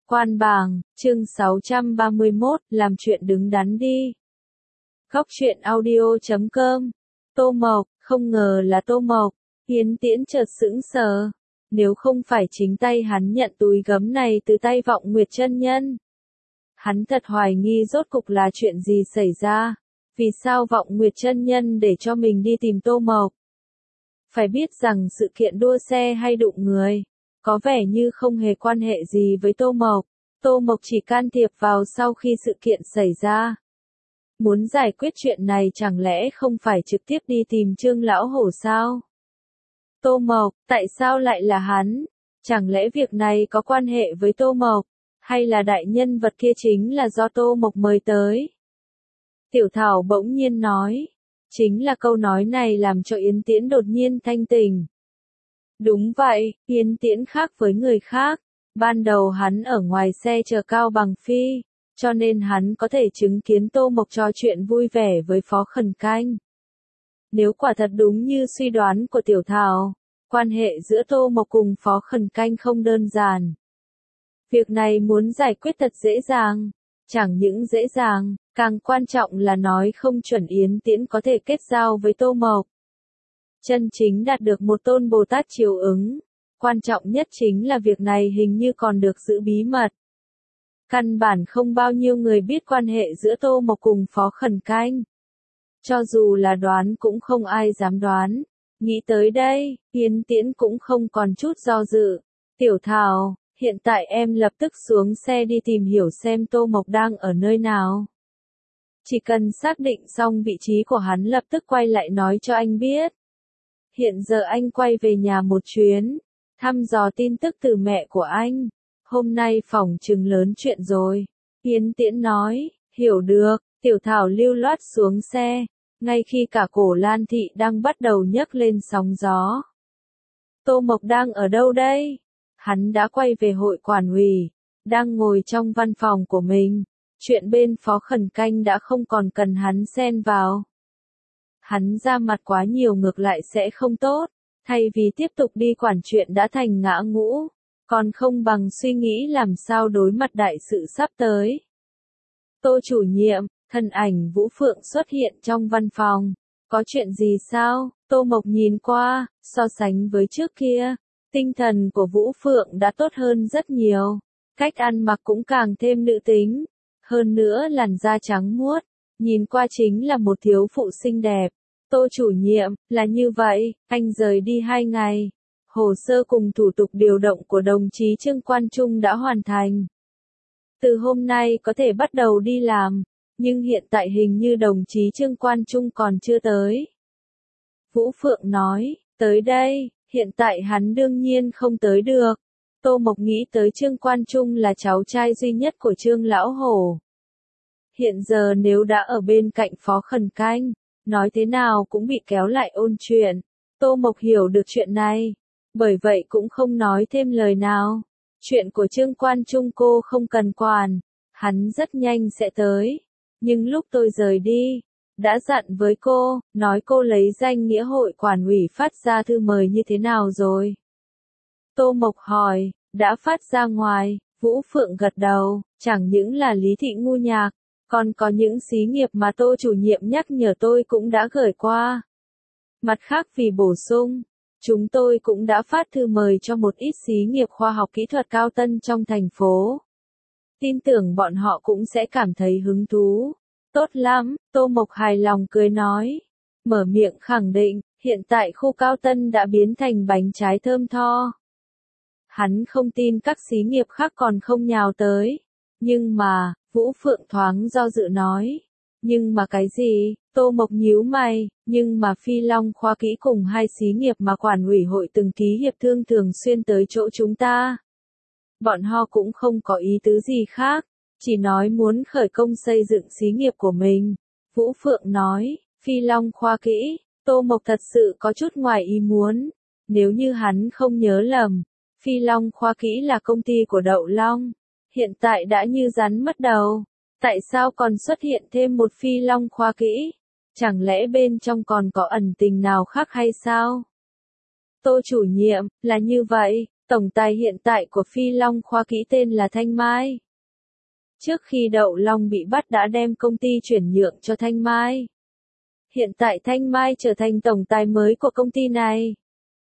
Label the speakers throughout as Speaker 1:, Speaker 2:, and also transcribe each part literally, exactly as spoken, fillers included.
Speaker 1: Quan bảng, chương sáu trăm ba mươi mốt, làm chuyện đứng đắn đi. Góc truyện audio chấm com. Tô Mộc, không ngờ là Tô Mộc. Hiến Tiễn chợt sững sờ. Nếu không phải chính tay hắn nhận túi gấm này từ tay Vọng Nguyệt chân nhân, hắn thật hoài nghi rốt cục là chuyện gì xảy ra. Vì sao Vọng Nguyệt chân nhân để cho mình đi tìm Tô Mộc? Phải biết rằng sự kiện đua xe hay đụng người, có vẻ như không hề quan hệ gì với Tô Mộc. Tô Mộc chỉ can thiệp vào sau khi sự kiện xảy ra. Muốn giải quyết chuyện này chẳng lẽ không phải trực tiếp đi tìm Trương Lão Hổ sao? Tô Mộc, tại sao lại là hắn? Chẳng lẽ việc này có quan hệ với Tô Mộc? Hay là đại nhân vật kia chính là do Tô Mộc mời tới? Tiểu Thảo bỗng nhiên nói. Chính là câu nói này làm cho Yến Tiễn đột nhiên thanh tỉnh. Đúng vậy, Yến Tiễn khác với người khác. Ban đầu hắn ở ngoài xe chờ Cao Bằng Phi, cho nên hắn có thể chứng kiến Tô Mộc trò chuyện vui vẻ với Phó Khẩn Canh. Nếu quả thật đúng như suy đoán của Tiểu Thảo, quan hệ giữa Tô Mộc cùng Phó Khẩn Canh không đơn giản. Việc này muốn giải quyết thật dễ dàng, chẳng những dễ dàng, càng quan trọng là nói không chuẩn Yến Tiễn có thể kết giao với Tô Mộc. Chân chính đạt được một tôn Bồ Tát chiếu ứng. Quan trọng nhất chính là việc này hình như còn được giữ bí mật. Căn bản không bao nhiêu người biết quan hệ giữa Tô Mộc cùng Phó Khẩn Canh. Cho dù là đoán cũng không ai dám đoán. Nghĩ tới đây, Yến Tiễn cũng không còn chút do dự. Tiểu Thảo, hiện tại em lập tức xuống xe đi tìm hiểu xem Tô Mộc đang ở nơi nào. Chỉ cần xác định xong vị trí của hắn lập tức quay lại nói cho anh biết. Hiện giờ anh quay về nhà một chuyến, thăm dò tin tức từ mẹ của anh. Hôm nay phỏng chừng lớn chuyện rồi. Yến Tiễn nói, hiểu được. Tiểu Thảo lưu loát xuống xe, ngay khi cả Cổ Lan Thị đang bắt đầu nhấc lên sóng gió. Tô Mộc đang ở đâu đây? Hắn đã quay về hội quản ủy, đang ngồi trong văn phòng của mình. Chuyện bên Phó Khẩn Canh đã không còn cần hắn xen vào. Hắn ra mặt quá nhiều ngược lại sẽ không tốt, thay vì tiếp tục đi quản chuyện đã thành ngã ngũ, còn không bằng suy nghĩ làm sao đối mặt đại sự sắp tới. Tô chủ nhiệm, thân ảnh Vũ Phượng xuất hiện trong văn phòng. Có chuyện gì sao? Tô Mộc nhìn qua, so sánh với trước kia, tinh thần của Vũ Phượng đã tốt hơn rất nhiều. Cách ăn mặc cũng càng thêm nữ tính. Hơn nữa làn da trắng muốt, nhìn qua chính là một thiếu phụ xinh đẹp. Tô chủ nhiệm, là như vậy, anh rời đi hai ngày. Hồ sơ cùng thủ tục điều động của đồng chí Trương Quan Trung đã hoàn thành. Từ hôm nay có thể bắt đầu đi làm, nhưng hiện tại hình như đồng chí Trương Quan Trung còn chưa tới. Vũ Phượng nói, tới đây, hiện tại hắn đương nhiên không tới được. Tô Mộc nghĩ tới Trương Quan Trung là cháu trai duy nhất của Trương Lão Hổ. Hiện giờ nếu đã ở bên cạnh Phó Khẩn Canh, nói thế nào cũng bị kéo lại ôn chuyện. Tô Mộc hiểu được chuyện này, bởi vậy cũng không nói thêm lời nào. Chuyện của Trương Quan Trung cô không cần quản, hắn rất nhanh sẽ tới. Nhưng lúc tôi rời đi, đã dặn với cô, nói cô lấy danh nghĩa hội quản ủy phát ra thư mời như thế nào rồi? Tô Mộc hỏi, đã phát ra ngoài. Vũ Phượng gật đầu, chẳng những là Lý Thị Ngu Nhạc, còn có những xí nghiệp mà Tô chủ nhiệm nhắc nhở tôi cũng đã gửi qua. Mặt khác vì bổ sung, chúng tôi cũng đã phát thư mời cho một ít xí nghiệp khoa học kỹ thuật cao tân trong thành phố. Tin tưởng bọn họ cũng sẽ cảm thấy hứng thú. Tốt lắm, Tô Mộc hài lòng cười nói. Mở miệng khẳng định, hiện tại khu cao tân đã biến thành bánh trái thơm tho. Hắn không tin các xí nghiệp khác còn không nhào tới. Nhưng mà, Vũ Phượng thoáng do dự nói. Nhưng mà cái gì? Tô Mộc nhíu mày, nhưng mà Phi Long khoa kỹ cùng hai xí nghiệp mà quản ủy hội từng ký hiệp thương thường xuyên tới chỗ chúng ta. Bọn họ cũng không có ý tứ gì khác, chỉ nói muốn khởi công xây dựng xí nghiệp của mình. Vũ Phượng nói, Phi Long khoa kỹ, Tô Mộc thật sự có chút ngoài ý muốn. Nếu như hắn không nhớ lầm, Phi Long khoa kỹ là công ty của Đậu Long. Hiện tại đã như rắn mất đầu. Tại sao còn xuất hiện thêm một Phi Long khoa kỹ? Chẳng lẽ bên trong còn có ẩn tình nào khác hay sao? Tô chủ nhiệm, là như vậy, Tổng tài hiện tại của Phi Long Khoa Kỹ tên là Thanh Mai. Trước khi Đậu Long bị bắt đã đem công ty chuyển nhượng cho Thanh Mai. Hiện tại Thanh Mai trở thành tổng tài mới của công ty này.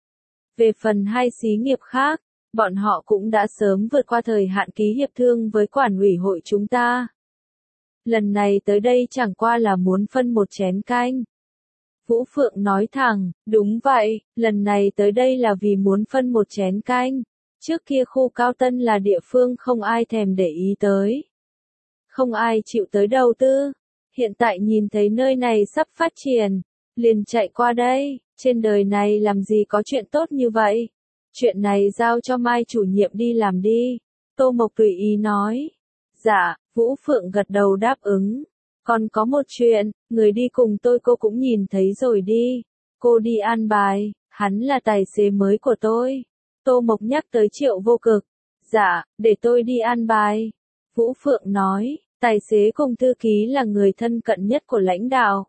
Speaker 1: Về phần hai xí nghiệp khác, bọn họ cũng đã sớm vượt qua thời hạn ký hiệp thương với quản ủy hội chúng ta. Lần này tới đây chẳng qua là muốn phân một chén canh. Vũ Phượng nói thẳng, đúng vậy, lần này tới đây là vì muốn phân một chén canh. Trước kia khu Cao Tân là địa phương không ai thèm để ý tới. Không ai chịu tới đầu tư. Hiện tại nhìn thấy nơi này sắp phát triển, liền chạy qua đây. Trên đời này làm gì có chuyện tốt như vậy. Chuyện này giao cho Mai chủ nhiệm đi làm đi. Tô Mộc tùy ý nói. Dạ, Vũ Phượng gật đầu đáp ứng. Còn có một chuyện, người đi cùng tôi cô cũng nhìn thấy rồi đi. Cô đi an bài, hắn là tài xế mới của tôi. Tô Mộc nhắc tới Triệu Vô Cực. Dạ, để tôi đi an bài. Vũ Phượng nói, tài xế cùng thư ký là người thân cận nhất của lãnh đạo.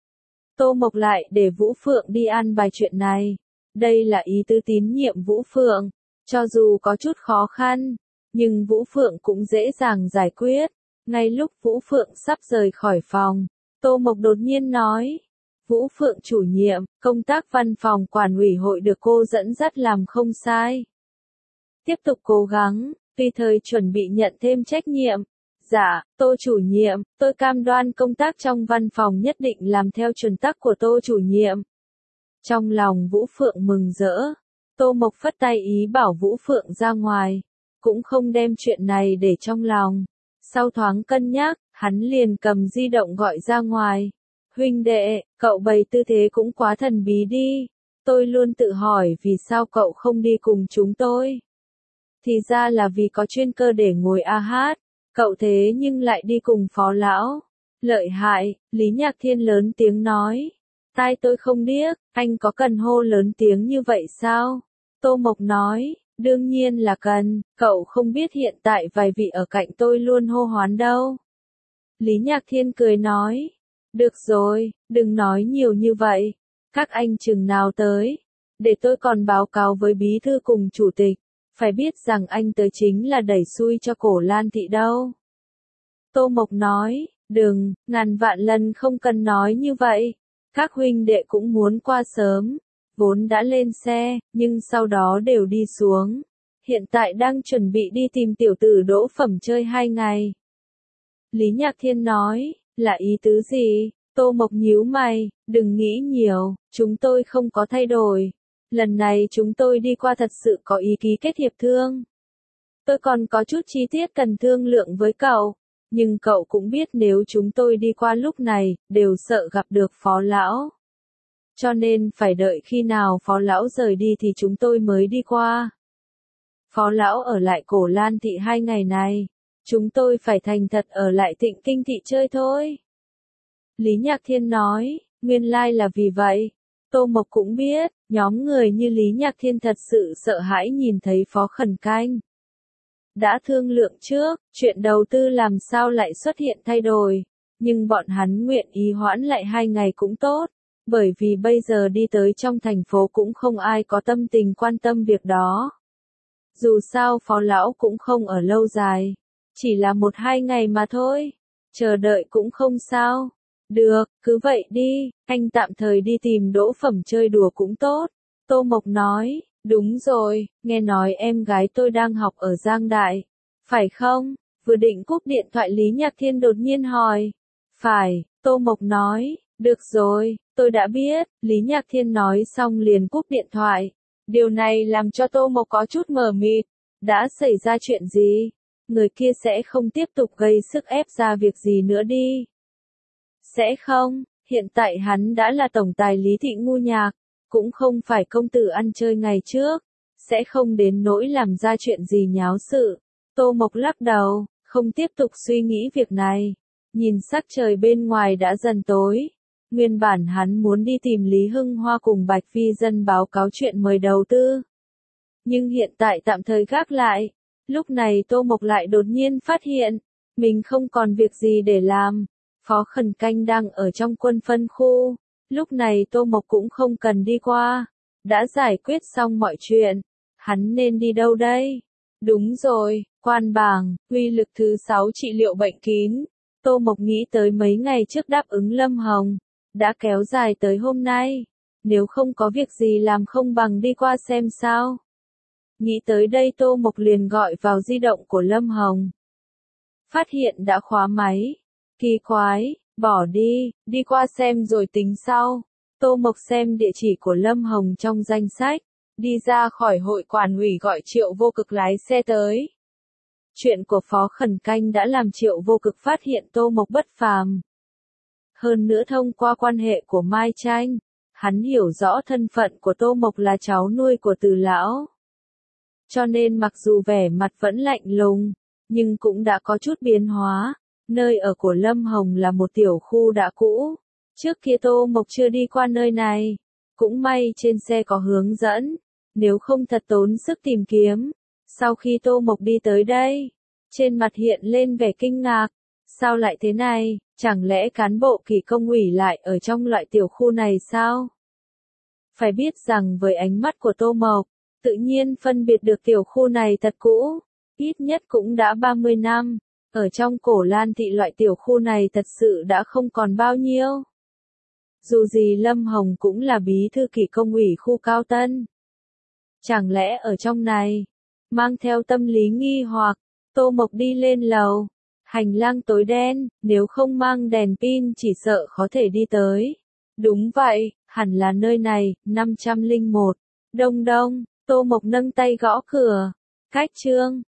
Speaker 1: Tô Mộc lại để Vũ Phượng đi an bài chuyện này. Đây là ý tứ tín nhiệm Vũ Phượng. Cho dù có chút khó khăn, nhưng Vũ Phượng cũng dễ dàng giải quyết. Ngay lúc Vũ Phượng sắp rời khỏi phòng, Tô Mộc đột nhiên nói. Vũ Phượng chủ nhiệm, công tác văn phòng quản ủy hội được cô dẫn dắt làm không sai. Tiếp tục cố gắng, tùy thời chuẩn bị nhận thêm trách nhiệm. Dạ, Tô chủ nhiệm, tôi cam đoan công tác trong văn phòng nhất định làm theo chuẩn tắc của Tô chủ nhiệm. Trong lòng Vũ Phượng mừng rỡ, Tô Mộc phất tay ý bảo Vũ Phượng ra ngoài, cũng không đem chuyện này để trong lòng. Sau thoáng cân nhắc, hắn liền cầm di động gọi ra ngoài. Huynh đệ, cậu bày tư thế cũng quá thần bí đi. Tôi luôn tự hỏi vì sao cậu không đi cùng chúng tôi. Thì ra là vì có chuyên cơ để ngồi a hát. Cậu thế nhưng lại đi cùng phó lão. Lợi hại, Lý Nhạc Thiên lớn tiếng nói. Tai tôi không điếc, anh có cần hô lớn tiếng như vậy sao? Tô Mộc nói, đương nhiên là cần, cậu không biết hiện tại vài vị ở cạnh tôi luôn hô hoán đâu. Lý Nhạc Thiên cười nói, được rồi, đừng nói nhiều như vậy. Các anh chừng nào tới, để tôi còn báo cáo với bí thư cùng chủ tịch. Phải biết rằng anh tới chính là đẩy xui cho Cổ Lan Thị đâu. Tô Mộc nói, đừng, ngàn vạn lần không cần nói như vậy. Các huynh đệ cũng muốn qua sớm, vốn đã lên xe, nhưng sau đó đều đi xuống. Hiện tại đang chuẩn bị đi tìm tiểu tử Đỗ Phẩm chơi hai ngày. Lý Nhạc Thiên nói, là ý tứ gì? Tô Mộc nhíu mày, đừng nghĩ nhiều, chúng tôi không có thay đổi. Lần này chúng tôi đi qua thật sự có ý ký kết hiệp thương. Tôi còn có chút chi tiết cần thương lượng với cậu, nhưng cậu cũng biết nếu chúng tôi đi qua lúc này, đều sợ gặp được phó lão. Cho nên phải đợi khi nào phó lão rời đi thì chúng tôi mới đi qua. Phó lão ở lại Cổ Lan Thị hai ngày này, chúng tôi phải thành thật ở lại Thịnh Kinh Thị chơi thôi. Lý Nhạc Thiên nói, nguyên lai là vì vậy. Tô Mộc cũng biết, nhóm người như Lý Nhạc Thiên thật sự sợ hãi nhìn thấy Phó Khẩn Canh. Đã thương lượng trước, chuyện đầu tư làm sao lại xuất hiện thay đổi, nhưng bọn hắn nguyện ý hoãn lại hai ngày cũng tốt, bởi vì bây giờ đi tới trong thành phố cũng không ai có tâm tình quan tâm việc đó. Dù sao Phó Lão cũng không ở lâu dài, chỉ là một hai ngày mà thôi, chờ đợi cũng không sao. Được, cứ vậy đi, anh tạm thời đi tìm Đỗ Phẩm chơi đùa cũng tốt. Tô Mộc nói, đúng rồi, nghe nói em gái tôi đang học ở Giang Đại. Phải không? Vừa định cúp điện thoại Lý Nhạc Thiên đột nhiên hỏi. Phải, Tô Mộc nói, được rồi, tôi đã biết. Lý Nhạc Thiên nói xong liền cúp điện thoại. Điều này làm cho Tô Mộc có chút mờ mịt. Đã xảy ra chuyện gì? Người kia sẽ không tiếp tục gây sức ép ra việc gì nữa đi. Sẽ không, hiện tại hắn đã là tổng tài Lý Thị Ngu Nhạc, cũng không phải công tử ăn chơi ngày trước, sẽ không đến nỗi làm ra chuyện gì nháo sự. Tô Mộc lắc đầu, không tiếp tục suy nghĩ việc này. Nhìn sắc trời bên ngoài đã dần tối. Nguyên bản hắn muốn đi tìm Lý Hưng Hoa cùng Bạch Phi Dân báo cáo chuyện mời đầu tư. Nhưng hiện tại tạm thời gác lại. Lúc này Tô Mộc lại đột nhiên phát hiện, mình không còn việc gì để làm. Phó Khẩn Canh đang ở trong quân phân khu, lúc này Tô Mộc cũng không cần đi qua, đã giải quyết xong mọi chuyện, Hắn nên đi đâu đây? Đúng rồi, quan bảng, uy lực thứ sáu trị liệu bệnh kín. Tô Mộc nghĩ tới mấy ngày trước đáp ứng Lâm Hồng, đã kéo dài tới hôm nay. Nếu không có việc gì làm không bằng đi qua xem sao. Nghĩ tới đây Tô Mộc liền gọi vào di động của Lâm Hồng. Phát hiện đã khóa máy. Kỳ quái, bỏ đi, đi qua xem rồi tính sau. Tô Mộc xem địa chỉ của Lâm Hồng trong danh sách, đi ra khỏi hội quản ủy gọi Triệu Vô Cực lái xe tới. Chuyện của Phó Khẩn Canh đã làm Triệu Vô Cực phát hiện Tô Mộc bất phàm. Hơn nữa thông qua quan hệ của Mai Tranh, hắn hiểu rõ thân phận của Tô Mộc là cháu nuôi của Từ lão. Cho nên mặc dù vẻ mặt vẫn lạnh lùng, nhưng cũng đã có chút biến hóa. Nơi ở của Lâm Hồng là một tiểu khu đã cũ. Trước kia Tô Mộc chưa đi qua nơi này. Cũng may trên xe có hướng dẫn. Nếu không thật tốn sức tìm kiếm. Sau khi Tô Mộc đi tới đây, trên mặt hiện lên vẻ kinh ngạc. Sao lại thế này? Chẳng lẽ cán bộ kỳ công ủy lại ở trong loại tiểu khu này sao? Phải biết rằng với ánh mắt của Tô Mộc, tự nhiên phân biệt được tiểu khu này thật cũ. Ít nhất cũng đã ba mươi năm. Ở trong Cổ Lan thị loại tiểu khu này thật sự đã không còn bao nhiêu. Dù gì Lâm Hồng cũng là bí thư kỳ công ủy khu Cao Tân. Chẳng lẽ ở trong này, mang theo tâm lý nghi hoặc, Tô Mộc đi lên lầu. Hành lang tối đen, nếu không mang đèn pin chỉ sợ khó thể đi tới. Đúng vậy, hẳn là nơi này, năm trăm lẻ một. Đông đông, Tô Mộc nâng tay gõ cửa. Cách trương,